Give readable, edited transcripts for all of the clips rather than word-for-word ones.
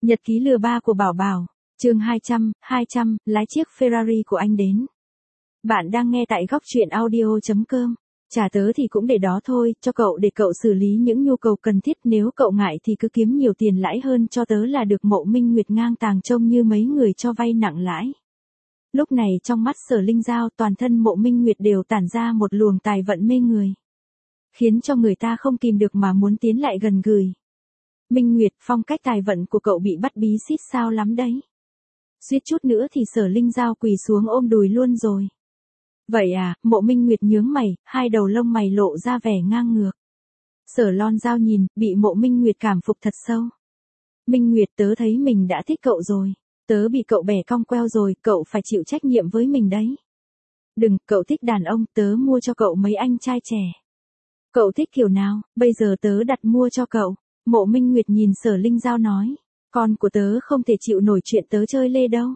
Nhật ký lừa ba của Bảo Bảo, chương 200, lái chiếc Ferrari của anh đến. Bạn đang nghe tại góc truyện audio.com. Trả tớ thì cũng để đó thôi, cho cậu để cậu xử lý những nhu cầu cần thiết, nếu cậu ngại thì cứ kiếm nhiều tiền lãi hơn cho tớ là được. Mộ Minh Nguyệt ngang tàng trông như mấy người cho vay nặng lãi. Lúc này trong mắt Sở Linh Giao, toàn thân Mộ Minh Nguyệt đều tản ra một luồng tài vận mê người, khiến cho người ta không kìm được mà muốn tiến lại gần gửi. Minh Nguyệt, phong cách tài vận của cậu bị bắt bí xít sao lắm đấy. Suýt chút nữa thì Sở Linh Giao quỳ xuống ôm đùi luôn rồi. Vậy à, Mộ Minh Nguyệt nhướng mày, hai đầu lông mày lộ ra vẻ ngang ngược. Sở Lon Giao nhìn, bị Mộ Minh Nguyệt cảm phục thật sâu. Minh Nguyệt, tớ thấy mình đã thích cậu rồi. Tớ bị cậu bẻ cong queo rồi, cậu phải chịu trách nhiệm với mình đấy. Đừng, cậu thích đàn ông, tớ mua cho cậu mấy anh trai trẻ. Cậu thích kiểu nào, bây giờ tớ đặt mua cho cậu. Mộ Minh Nguyệt nhìn Sở Linh Giao nói, con của tớ không thể chịu nổi chuyện tớ chơi lê đâu.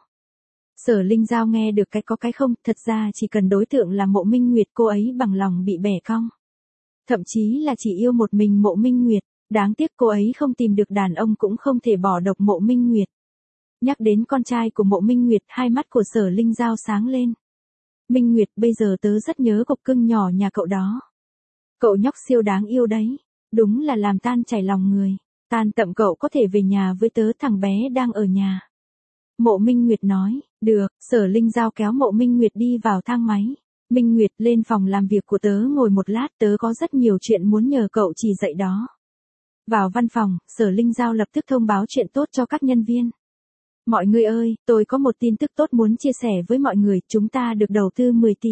Sở Linh Giao nghe được cái có cái không, thật ra chỉ cần đối tượng là Mộ Minh Nguyệt cô ấy bằng lòng bị bẻ cong. Thậm chí là chỉ yêu một mình Mộ Minh Nguyệt, đáng tiếc cô ấy không tìm được đàn ông cũng không thể bỏ độc Mộ Minh Nguyệt. Nhắc đến con trai của Mộ Minh Nguyệt, hai mắt của Sở Linh Giao sáng lên. Minh Nguyệt, bây giờ tớ rất nhớ cục cưng nhỏ nhà cậu đó. Cậu nhóc siêu đáng yêu đấy. Đúng là làm tan chảy lòng người. Tan tậm, cậu có thể về nhà với tớ, thằng bé đang ở nhà. Mộ Minh Nguyệt nói, được. Sở Linh Giao kéo Mộ Minh Nguyệt đi vào thang máy. Minh Nguyệt, lên phòng làm việc của tớ ngồi một lát, tớ có rất nhiều chuyện muốn nhờ cậu chỉ dạy đó. Vào văn phòng, Sở Linh Giao lập tức thông báo chuyện tốt cho các nhân viên. Mọi người ơi, tôi có một tin tức tốt muốn chia sẻ với mọi người, chúng ta được đầu tư 10 tỷ.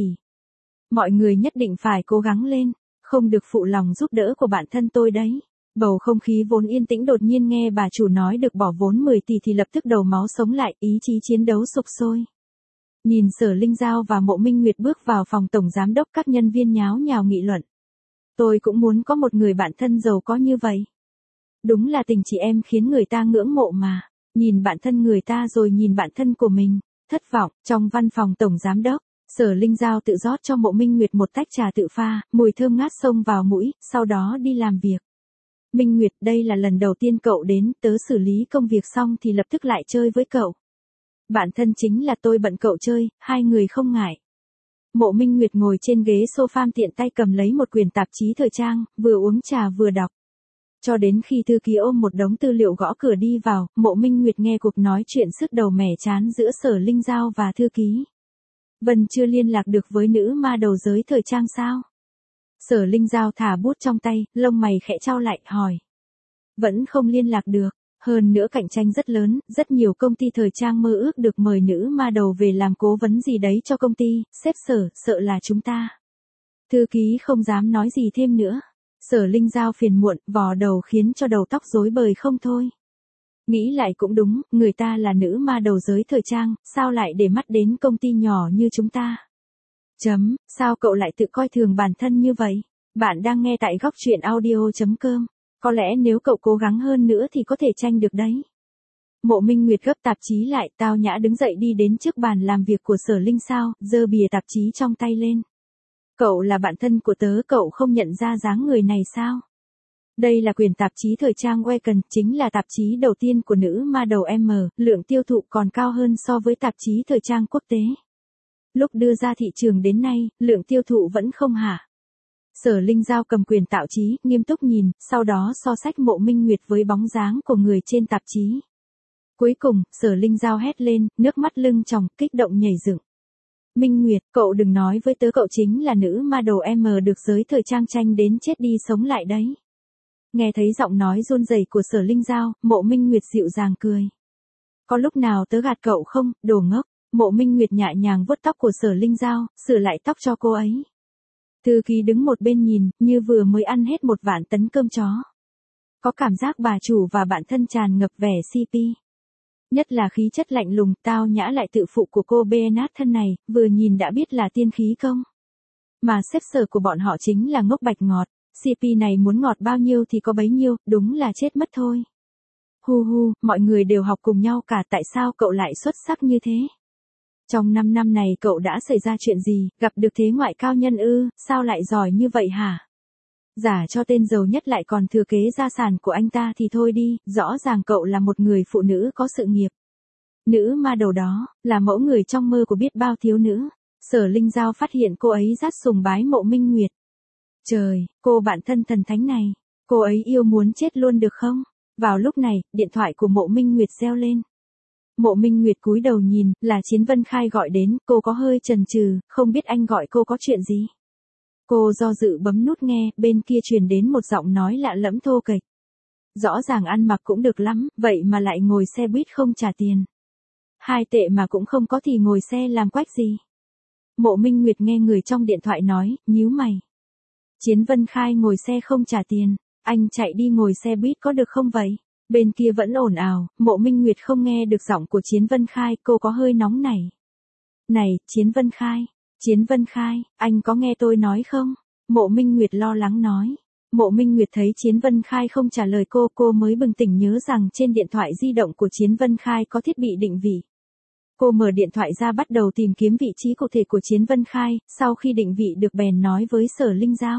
Mọi người nhất định phải cố gắng lên. Không được phụ lòng giúp đỡ của bản thân tôi đấy. Bầu không khí vốn yên tĩnh đột nhiên nghe bà chủ nói được bỏ vốn 10 tỷ thì lập tức đầu máu sống lại, ý chí chiến đấu sục sôi. Nhìn Sở Linh Giao và Mộ Minh Nguyệt bước vào phòng tổng giám đốc, các nhân viên nháo nhào nghị luận. Tôi cũng muốn có một người bạn thân giàu có như vậy. Đúng là tình chị em khiến người ta ngưỡng mộ mà. Nhìn bạn thân người ta rồi nhìn bạn thân của mình. Thất vọng, trong văn phòng tổng giám đốc. Sở Linh Giao tự rót cho Mộ Minh Nguyệt một tách trà tự pha, mùi thơm ngát xông vào mũi, sau đó đi làm việc. Minh Nguyệt, đây là lần đầu tiên cậu đến, tớ xử lý công việc xong thì lập tức lại chơi với cậu. Bạn thân chính là tôi bận cậu chơi, hai người không ngại. Mộ Minh Nguyệt ngồi trên ghế sofa tiện tay cầm lấy một quyển tạp chí thời trang, vừa uống trà vừa đọc. Cho đến khi thư ký ôm một đống tư liệu gõ cửa đi vào, Mộ Minh Nguyệt nghe cuộc nói chuyện sứt đầu mẻ chán giữa Sở Linh Giao và thư ký. Vân chưa liên lạc được với nữ ma đầu giới thời trang sao? Sở Linh Giao thả bút trong tay, lông mày khẽ chau lại, hỏi. Vẫn không liên lạc được, hơn nữa cạnh tranh rất lớn, rất nhiều công ty thời trang mơ ước được mời nữ ma đầu về làm cố vấn gì đấy cho công ty, sếp Sở, sợ là chúng ta. Thư ký không dám nói gì thêm nữa. Sở Linh Giao phiền muộn, vò đầu khiến cho đầu tóc rối bời không thôi. Nghĩ lại cũng đúng, người ta là nữ ma đầu giới thời trang, sao lại để mắt đến công ty nhỏ như chúng ta? Sao cậu lại tự coi thường bản thân như vậy? Bạn đang nghe tại góc truyện audio.com. Có lẽ nếu cậu cố gắng hơn nữa thì có thể tranh được đấy. Mộ Minh Nguyệt gấp tạp chí lại, tao nhã đứng dậy đi đến trước bàn làm việc của Sở Linh Giao, giơ bìa tạp chí trong tay lên. Cậu là bạn thân của tớ, cậu không nhận ra dáng người này sao? Đây là quyển tạp chí thời trang Wacken, chính là tạp chí đầu tiên của nữ ma đầu M, lượng tiêu thụ còn cao hơn so với tạp chí thời trang quốc tế. Lúc đưa ra thị trường đến nay, lượng tiêu thụ vẫn không hạ. Sở Linh Giao cầm quyển tạp chí, nghiêm túc nhìn, sau đó so sánh Mộ Minh Nguyệt với bóng dáng của người trên tạp chí. Cuối cùng, Sở Linh Giao hét lên, nước mắt lưng tròng, kích động nhảy dựng. Minh Nguyệt, cậu đừng nói với tớ cậu chính là nữ ma đầu M được giới thời trang tranh đến chết đi sống lại đấy. Nghe thấy giọng nói run rẩy của Sở Linh Giao, Mộ Minh Nguyệt dịu dàng cười. Có lúc nào tớ gạt cậu không, đồ ngốc? Mộ Minh Nguyệt nhẹ nhàng vuốt tóc của Sở Linh Giao, sửa lại tóc cho cô ấy. Thư ký đứng một bên nhìn, như vừa mới ăn hết một vạn tấn cơm chó. Có cảm giác bà chủ và bạn thân tràn ngập vẻ CP. Nhất là khí chất lạnh lùng, tao nhã lại tự phụ của cô Bernard thân này, vừa nhìn đã biết là tiên khí công. Mà sếp Sở của bọn họ chính là ngốc bạch ngọt. CP này muốn ngọt bao nhiêu thì có bấy nhiêu, đúng là chết mất thôi. Hu, mọi người đều học cùng nhau cả, tại sao cậu lại xuất sắc như thế? Trong 5 năm này cậu đã xảy ra chuyện gì, gặp được thế ngoại cao nhân ư, sao lại giỏi như vậy hả? Giả cho tên giàu nhất lại còn thừa kế gia sản của anh ta thì thôi đi, rõ ràng cậu là một người phụ nữ có sự nghiệp. Nữ ma đầu đó, là mẫu người trong mơ của biết bao thiếu nữ. Sở Linh Giao phát hiện cô ấy rất sùng bái Mộ Minh Nguyệt. Trời, cô bạn thân thần thánh này, cô ấy yêu muốn chết luôn được không? Vào lúc này, điện thoại của Mộ Minh Nguyệt reo lên. Mộ Minh Nguyệt cúi đầu nhìn, là Chiến Vân Khai gọi đến, cô có hơi chần chừ, không biết anh gọi cô có chuyện gì. Cô do dự bấm nút nghe, bên kia truyền đến một giọng nói lạ lẫm thô kệch. Rõ ràng ăn mặc cũng được lắm, vậy mà lại ngồi xe buýt không trả tiền. 2 tệ mà cũng không có thì ngồi xe làm quách gì. Mộ Minh Nguyệt nghe người trong điện thoại nói, nhíu mày. Chiến Vân Khai ngồi xe không trả tiền, anh chạy đi ngồi xe buýt có được không vậy? Bên kia vẫn ồn ào, Mộ Minh Nguyệt không nghe được giọng của Chiến Vân Khai, cô có hơi nóng nảy. Này, Chiến Vân Khai, anh có nghe tôi nói không? Mộ Minh Nguyệt lo lắng nói. Mộ Minh Nguyệt thấy Chiến Vân Khai không trả lời cô mới bừng tỉnh nhớ rằng trên điện thoại di động của Chiến Vân Khai có thiết bị định vị. Cô mở điện thoại ra bắt đầu tìm kiếm vị trí cụ thể của Chiến Vân Khai, sau khi định vị được bèn nói với Sở Linh Giao.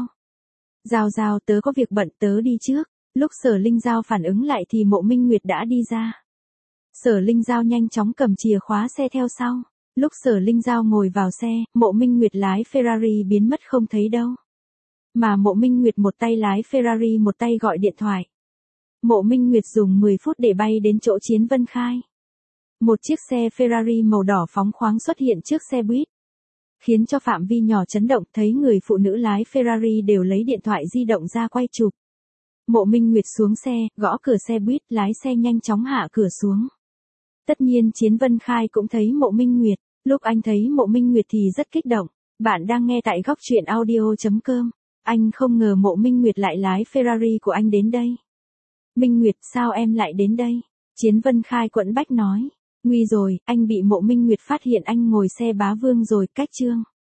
Giao, tớ có việc bận, tớ đi trước. Lúc Sở Linh Giao phản ứng lại thì Mộ Minh Nguyệt đã đi ra. Sở Linh Giao nhanh chóng cầm chìa khóa xe theo sau. Lúc Sở Linh Giao ngồi vào xe, Mộ Minh Nguyệt lái Ferrari biến mất không thấy đâu. Mà Mộ Minh Nguyệt một tay lái Ferrari một tay gọi điện thoại. Mộ Minh Nguyệt dùng 10 phút để bay đến chỗ Chiến Vân Khai. Một chiếc xe Ferrari màu đỏ phóng khoáng xuất hiện trước xe buýt. Khiến cho phạm vi nhỏ chấn động, thấy người phụ nữ lái Ferrari đều lấy điện thoại di động ra quay chụp. Mộ Minh Nguyệt xuống xe, gõ cửa xe buýt, lái xe nhanh chóng hạ cửa xuống. Tất nhiên Chiến Vân Khai cũng thấy Mộ Minh Nguyệt, lúc anh thấy Mộ Minh Nguyệt thì rất kích động. Bạn đang nghe tại góc truyện audio.com. Anh không ngờ Mộ Minh Nguyệt lại lái Ferrari của anh đến đây. Minh Nguyệt, sao em lại đến đây? Chiến Vân Khai quẫn bách nói. Nguy rồi, anh bị Mộ Minh Nguyệt phát hiện anh ngồi xe bá vương rồi, cách chương.